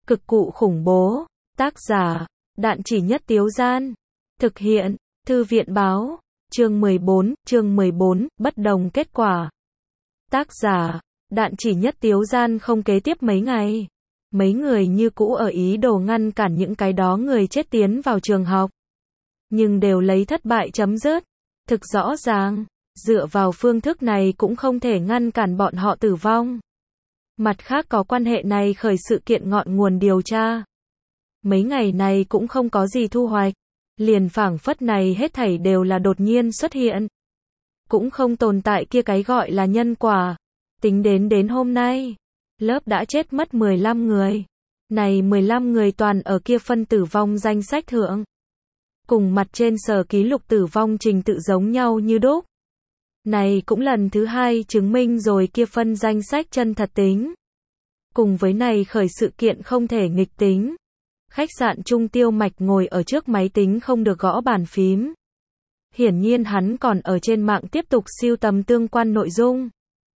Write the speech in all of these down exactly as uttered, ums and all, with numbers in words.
Cực cụ khủng bố. Tác giả, Đạn Chỉ Nhất Tiếu Gian. Thực hiện, Thư viện báo. Chương mười bốn, chương mười bốn, bất đồng kết quả. Tác giả, Đạn Chỉ Nhất Tiếu Gian. Không kế tiếp mấy ngày, mấy người như cũ ở ý đồ ngăn cản những cái đó người chết tiến vào trường học. Nhưng đều lấy thất bại chấm dứt. Thực rõ ràng, dựa vào phương thức này cũng không thể ngăn cản bọn họ tử vong. Mặt khác có quan hệ này khởi sự kiện ngọn nguồn điều tra. Mấy ngày này cũng không có gì thu hoạch. Liền phảng phất này hết thảy đều là đột nhiên xuất hiện. Cũng không tồn tại kia cái gọi là nhân quả. Tính đến đến hôm nay, lớp đã chết mất mười lăm người. Này mười lăm người toàn ở kia phân tử vong danh sách thượng. Cùng mặt trên sở ký lục tử vong trình tự giống nhau như đúc. Này cũng lần thứ hai chứng minh rồi kia phân danh sách chân thật tính. Cùng với này khởi sự kiện không thể nghịch tính. Khách sạn Trung Tiêu Mạch ngồi ở trước máy tính không được gõ bàn phím. Hiển nhiên hắn còn ở trên mạng tiếp tục siêu tầm tương quan nội dung.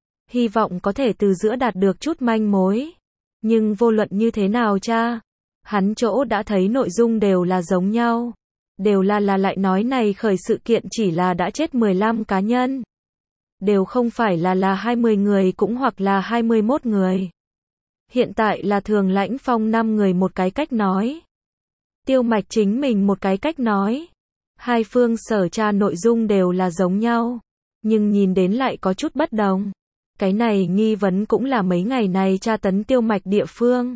Hy vọng có thể từ giữa đạt được chút manh mối. Nhưng vô luận như thế nào cha, hắn chỗ đã thấy nội dung đều là giống nhau. Đều là là lại nói này khởi sự kiện chỉ là đã chết mười lăm cá nhân. Đều không phải là là hai mươi người cũng hoặc là hai mươi mốt người. Hiện tại là Thường Lãnh Phong năm người một cái cách nói. Tiêu Mạch chính mình một cái cách nói. Hai phương sở tra nội dung đều là giống nhau. Nhưng nhìn đến lại có chút bất đồng. Cái này nghi vấn cũng là mấy ngày này tra tấn Tiêu Mạch địa phương.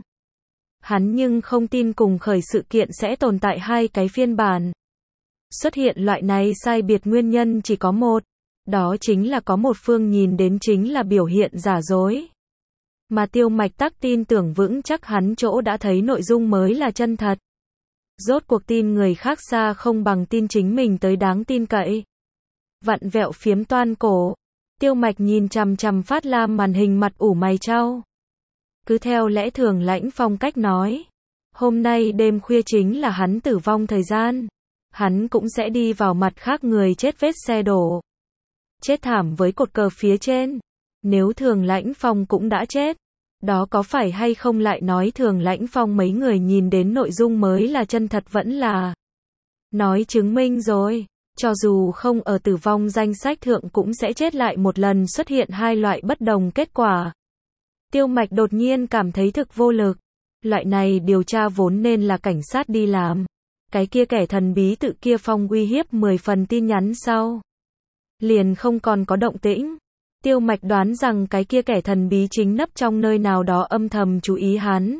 Hắn nhưng không tin cùng khởi sự kiện sẽ tồn tại hai cái phiên bản. Xuất hiện loại này sai biệt nguyên nhân chỉ có một. Đó chính là có một phương nhìn đến chính là biểu hiện giả dối. Mà Tiêu Mạch tắc tin tưởng vững chắc hắn chỗ đã thấy nội dung mới là chân thật. Rốt cuộc tin người khác xa không bằng tin chính mình tới đáng tin cậy. Vặn vẹo phiếm toan cổ. Tiêu Mạch nhìn chằm chằm phát lam màn hình mặt ủ mày chau. Cứ theo lẽ thường Lãnh Phong cách nói. Hôm nay đêm khuya chính là hắn tử vong thời gian. Hắn cũng sẽ đi vào mặt khác người chết vết xe đổ. Chết thảm với cột cờ phía trên. Nếu Thường Lãnh Phong cũng đã chết. Đó có phải hay không lại nói Thường Lãnh Phong mấy người nhìn đến nội dung mới là chân thật vẫn là. Nói chứng minh rồi. Cho dù không ở tử vong danh sách thượng cũng sẽ chết lại một lần xuất hiện hai loại bất đồng kết quả. Tiêu Mạch đột nhiên cảm thấy thực vô lực. Loại này điều tra vốn nên là cảnh sát đi làm. Cái kia kẻ thần bí tự kia phong uy hiếp mười phần tin nhắn sau. Liền không còn có động tĩnh. Tiêu Mạch đoán rằng cái kia kẻ thần bí chính nấp trong nơi nào đó âm thầm chú ý hắn.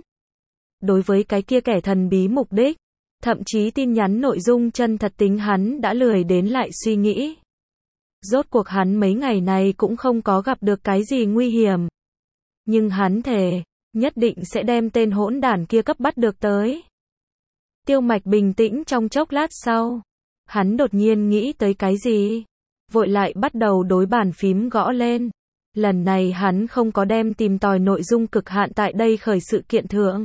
Đối với cái kia kẻ thần bí mục đích, thậm chí tin nhắn nội dung chân thật tính hắn đã lười đến lại suy nghĩ. Rốt cuộc hắn mấy ngày này cũng không có gặp được cái gì nguy hiểm. Nhưng hắn thề, nhất định sẽ đem tên hỗn đản kia cấp bắt được tới. Tiêu Mạch bình tĩnh trong chốc lát sau. Hắn đột nhiên nghĩ tới cái gì? Vội lại bắt đầu đối bàn phím gõ lên. Lần này hắn không có đem tìm tòi nội dung cực hạn tại đây khởi sự kiện thượng.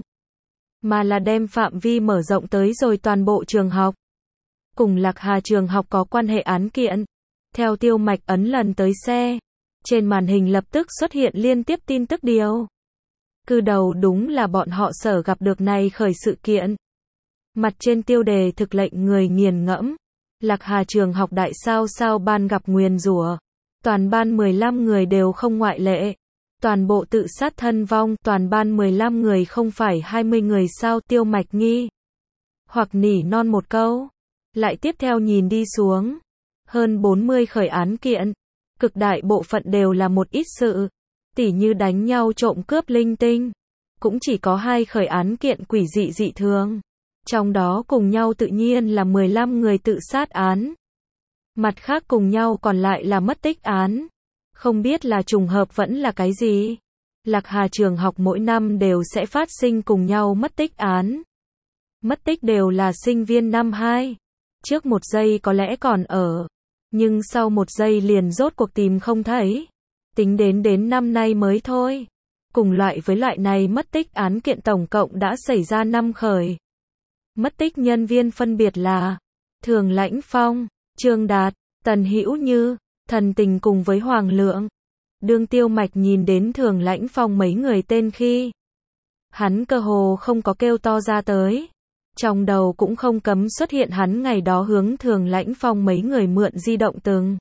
Mà là đem phạm vi mở rộng tới rồi toàn bộ trường học. Cùng Lạc Hà trường học có quan hệ án kiện. Theo Tiêu Mạch ấn lần tới xe. Trên màn hình lập tức xuất hiện liên tiếp tin tức điều. Cư đầu đúng là bọn họ sở gặp được này khởi sự kiện. Mặt trên tiêu đề thực lệnh người nghiền ngẫm. Lạc Hà trường học đại sao sao ban gặp nguyền rủa. Toàn ban mười lăm người đều không ngoại lệ. Toàn bộ tự sát thân vong, toàn ban mười lăm người không phải hai mươi người sao? Tiêu Mạch nghi. Hoặc nỉ non một câu. Lại tiếp theo nhìn đi xuống. Hơn bốn mươi khởi án kiện. Cực đại bộ phận đều là một ít sự. Tỉ như đánh nhau trộm cướp linh tinh. Cũng chỉ có hai khởi án kiện quỷ dị dị thường. Trong đó cùng nhau tự nhiên là mười lăm người tự sát án. Mặt khác cùng nhau còn lại là mất tích án. Không biết là trùng hợp vẫn là cái gì. Lạc Hà trường học mỗi năm đều sẽ phát sinh cùng nhau mất tích án. Mất tích đều là sinh viên năm hai. Trước một giây có lẽ còn ở. Nhưng sau một giây liền rốt cuộc tìm không thấy. Tính đến đến năm nay mới thôi. Cùng loại với loại này mất tích án kiện tổng cộng đã xảy ra năm khởi. Mất tích nhân viên phân biệt là Thường Lãnh Phong, Trương Đạt, Tần Hữu Như, Thần Tình cùng với Hoàng Lượng. Đương Tiêu Mạch nhìn đến Thường Lãnh Phong mấy người tên khi Hắn cơ hồ không có kêu to ra tới. Trong đầu cũng không cấm xuất hiện hắn ngày đó hướng Thường Lãnh Phong mấy người mượn di động từng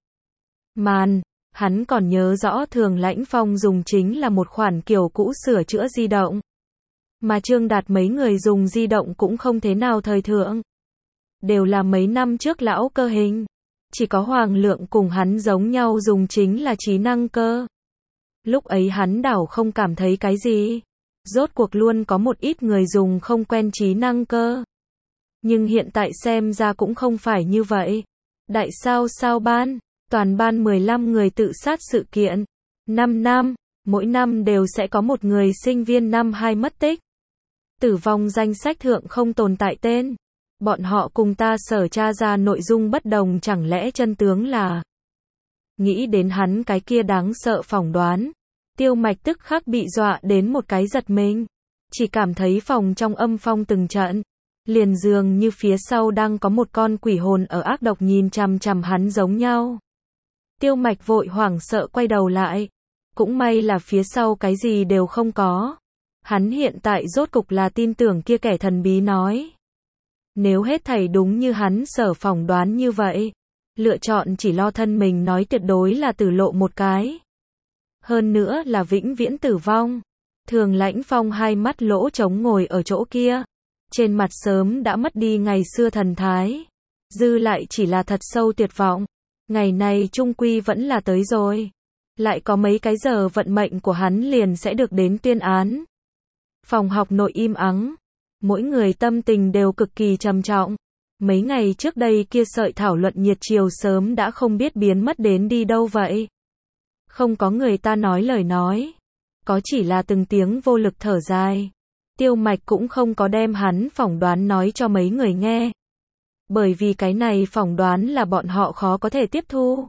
màn. Hắn còn nhớ rõ Thường Lãnh Phong dùng chính là một khoản kiểu cũ sửa chữa di động. Mà Trương Đạt mấy người dùng di động cũng không thế nào thời thượng. Đều là mấy năm trước lão cơ hình. Chỉ có Hoàng Lượng cùng hắn giống nhau dùng chính là trí năng cơ. Lúc ấy hắn đảo không cảm thấy cái gì. Rốt cuộc luôn có một ít người dùng không quen trí năng cơ. Nhưng hiện tại xem ra cũng không phải như vậy. Đại sao sao ban, toàn ban mười lăm người tự sát sự kiện. năm năm, mỗi năm đều sẽ có một người sinh viên năm hai mất tích. Tử vong danh sách thượng không tồn tại tên. Bọn họ cùng ta sở tra ra nội dung bất đồng, chẳng lẽ chân tướng là. Nghĩ đến hắn cái kia đáng sợ phỏng đoán. Tiêu Mạch tức khắc bị dọa đến một cái giật mình. Chỉ cảm thấy phòng trong âm phong từng trận. Liền dường như phía sau đang có một con quỷ hồn ở ác độc nhìn chằm chằm hắn giống nhau. Tiêu Mạch vội hoảng sợ quay đầu lại. Cũng may là phía sau cái gì đều không có. Hắn hiện tại rốt cục là tin tưởng kia kẻ thần bí nói. Nếu hết thảy đúng như hắn sở phỏng đoán như vậy, lựa chọn chỉ lo thân mình nói tuyệt đối là tử lộ một cái. Hơn nữa là vĩnh viễn tử vong. Thường Lãnh Phong hai mắt lỗ trống ngồi ở chỗ kia. Trên mặt sớm đã mất đi ngày xưa thần thái. Dư lại chỉ là thật sâu tuyệt vọng. Ngày này trung quy vẫn là tới rồi. Lại có mấy cái giờ vận mệnh của hắn liền sẽ được đến tuyên án. Phòng học nội im ắng. Mỗi người tâm tình đều cực kỳ trầm trọng. Mấy ngày trước đây kia sợi thảo luận nhiệt chiều sớm đã không biết biến mất đến đi đâu vậy. Không có người ta nói lời nói. Có chỉ là từng tiếng vô lực thở dài. Tiêu Mạch cũng không có đem hắn phỏng đoán nói cho mấy người nghe. Bởi vì cái này phỏng đoán là bọn họ khó có thể tiếp thu.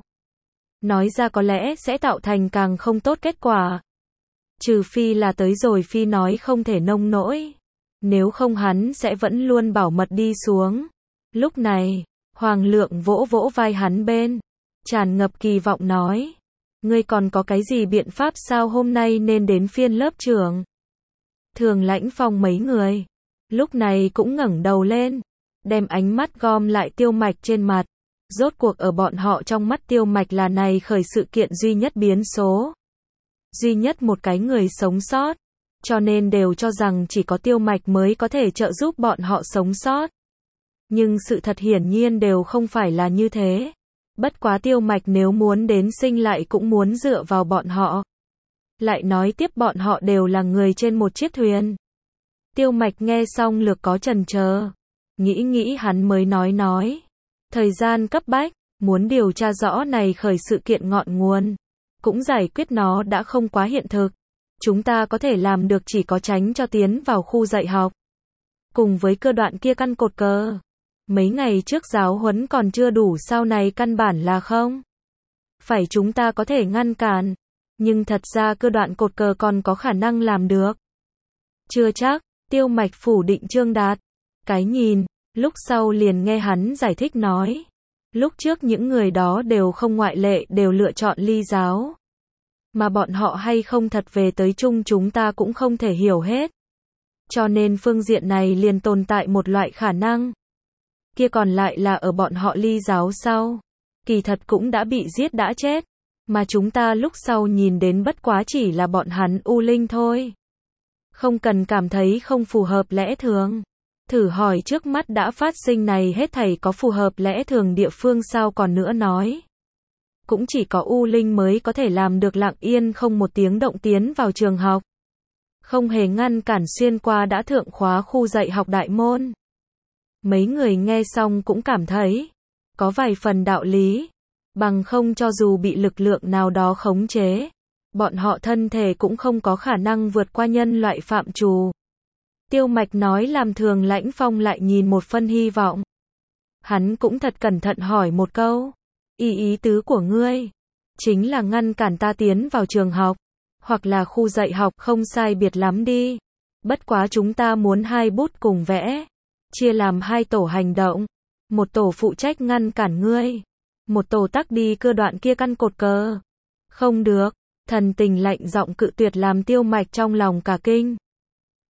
Nói ra có lẽ sẽ tạo thành càng không tốt kết quả. Trừ phi là tới rồi phi nói không thể nông nỗi. Nếu không hắn sẽ vẫn luôn bảo mật đi xuống. Lúc này, Hoàng Lượng vỗ vỗ vai hắn bên. Tràn ngập kỳ vọng nói. Ngươi còn có cái gì biện pháp sao, hôm nay nên đến phiên lớp trưởng. Thường Lãnh Phong mấy người. Lúc này cũng ngẩng đầu lên. Đem ánh mắt gom lại Tiêu Mạch trên mặt. Rốt cuộc ở bọn họ trong mắt Tiêu Mạch là này khởi sự kiện duy nhất biến số. Duy nhất một cái người sống sót. Cho nên đều cho rằng chỉ có Tiêu Mạch mới có thể trợ giúp bọn họ sống sót. Nhưng sự thật hiển nhiên đều không phải là như thế. Bất quá Tiêu Mạch nếu muốn đến sinh lại cũng muốn dựa vào bọn họ. Lại nói tiếp bọn họ đều là người trên một chiếc thuyền. Tiêu Mạch nghe xong lược có chần chờ. Nghĩ nghĩ hắn mới nói nói. Thời gian cấp bách, muốn điều tra rõ này khởi sự kiện ngọn nguồn. Cũng giải quyết nó đã không quá hiện thực. Chúng ta có thể làm được chỉ có tránh cho tiến vào khu dạy học. Cùng với cơ đoạn kia căn cột cờ. Mấy ngày trước giáo huấn còn chưa đủ, sau này căn bản là không. Phải chúng ta có thể ngăn cản. Nhưng thật ra cơ đoạn cột cờ còn có khả năng làm được. Chưa chắc, Tiêu Mạch phủ định Trương Đạt. Cái nhìn, lúc sau liền nghe hắn giải thích nói. Lúc trước những người đó đều không ngoại lệ đều lựa chọn ly giáo. Mà bọn họ hay không thật về tới chung chúng ta cũng không thể hiểu hết. Cho nên phương diện này liền tồn tại một loại khả năng. Kia còn lại là ở bọn họ ly giáo sau. Kỳ thật cũng đã bị giết đã chết. Mà chúng ta lúc sau nhìn đến bất quá chỉ là bọn hắn u linh thôi. Không cần cảm thấy không phù hợp lẽ thường. Thử hỏi trước mắt đã phát sinh này hết thảy có phù hợp lẽ thường địa phương sao, còn nữa nói. Cũng chỉ có u linh mới có thể làm được lặng yên không một tiếng động tiến vào trường học. Không hề ngăn cản xuyên qua đã thượng khóa khu dạy học đại môn. Mấy người nghe xong cũng cảm thấy có vài phần đạo lý. Bằng không cho dù bị lực lượng nào đó khống chế, bọn họ thân thể cũng không có khả năng vượt qua nhân loại phạm trù. Tiêu Mạch nói làm Thường Lãnh Phong lại nhìn một phân hy vọng. Hắn cũng thật cẩn thận hỏi một câu. Ý ý tứ của ngươi chính là ngăn cản ta tiến vào trường học, hoặc là khu dạy học, không sai biệt lắm đi. Bất quá chúng ta muốn hai bút cùng vẽ, chia làm hai tổ hành động. Một tổ phụ trách ngăn cản ngươi, một tổ tắc đi cơ đoạn kia căn cột cờ. Không được, thần tình lạnh giọng cự tuyệt làm Tiêu Mạch trong lòng cả kinh.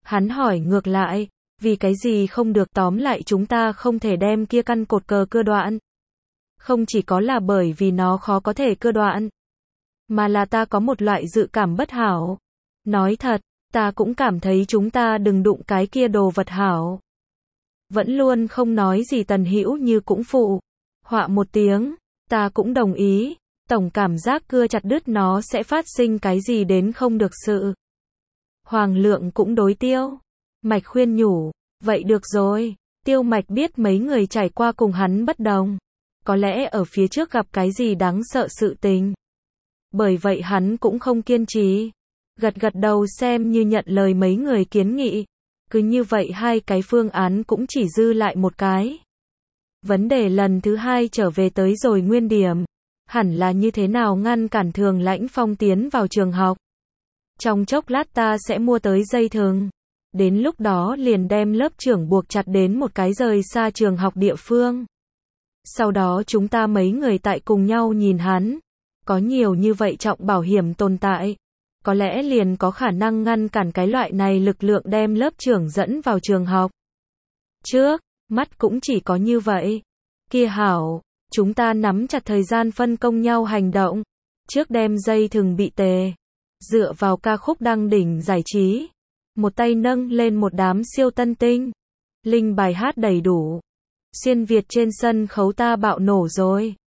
Hắn hỏi ngược lại, vì cái gì không được, tóm lại chúng ta không thể đem kia căn cột cờ cưa đoạn. Không chỉ có là bởi vì nó khó có thể cưa đoạn, mà là ta có một loại dự cảm bất hảo. Nói thật, ta cũng cảm thấy chúng ta đừng đụng cái kia đồ vật hảo. Vẫn luôn không nói gì Tần Hữu Như cũng phụ họa một tiếng, ta cũng đồng ý, tổng cảm giác cưa chặt đứt nó sẽ phát sinh cái gì đến không được sự. Hoàng Lượng cũng đối Tiêu Mạch khuyên nhủ, vậy được rồi, Tiêu Mạch biết mấy người trải qua cùng hắn bất đồng, có lẽ ở phía trước gặp cái gì đáng sợ sự tình. Bởi vậy hắn cũng không kiên trì, gật gật đầu xem như nhận lời mấy người kiến nghị. Cứ như vậy hai cái phương án cũng chỉ dư lại một cái. Vấn đề lần thứ hai trở về tới rồi nguyên điểm. Hẳn là như thế nào ngăn cản Thường Lãnh Phong tiến vào trường học. Trong chốc lát ta sẽ mua tới dây thừng. Đến lúc đó liền đem lớp trưởng buộc chặt đến một cái rời xa trường học địa phương. Sau đó chúng ta mấy người tại cùng nhau nhìn hắn. Có nhiều như vậy trọng bảo hiểm tồn tại. Có lẽ liền có khả năng ngăn cản cái loại này lực lượng đem lớp trưởng dẫn vào trường học. Trước mắt cũng chỉ có như vậy. Kia hảo, chúng ta nắm chặt thời gian phân công nhau hành động. Trước đem dây thừng bị tề. Dựa vào ca khúc đăng đỉnh giải trí. Một tay nâng lên một đám siêu tân tinh. Linh bài hát đầy đủ. Xuyên Việt trên sân khấu ta bạo nổ rồi.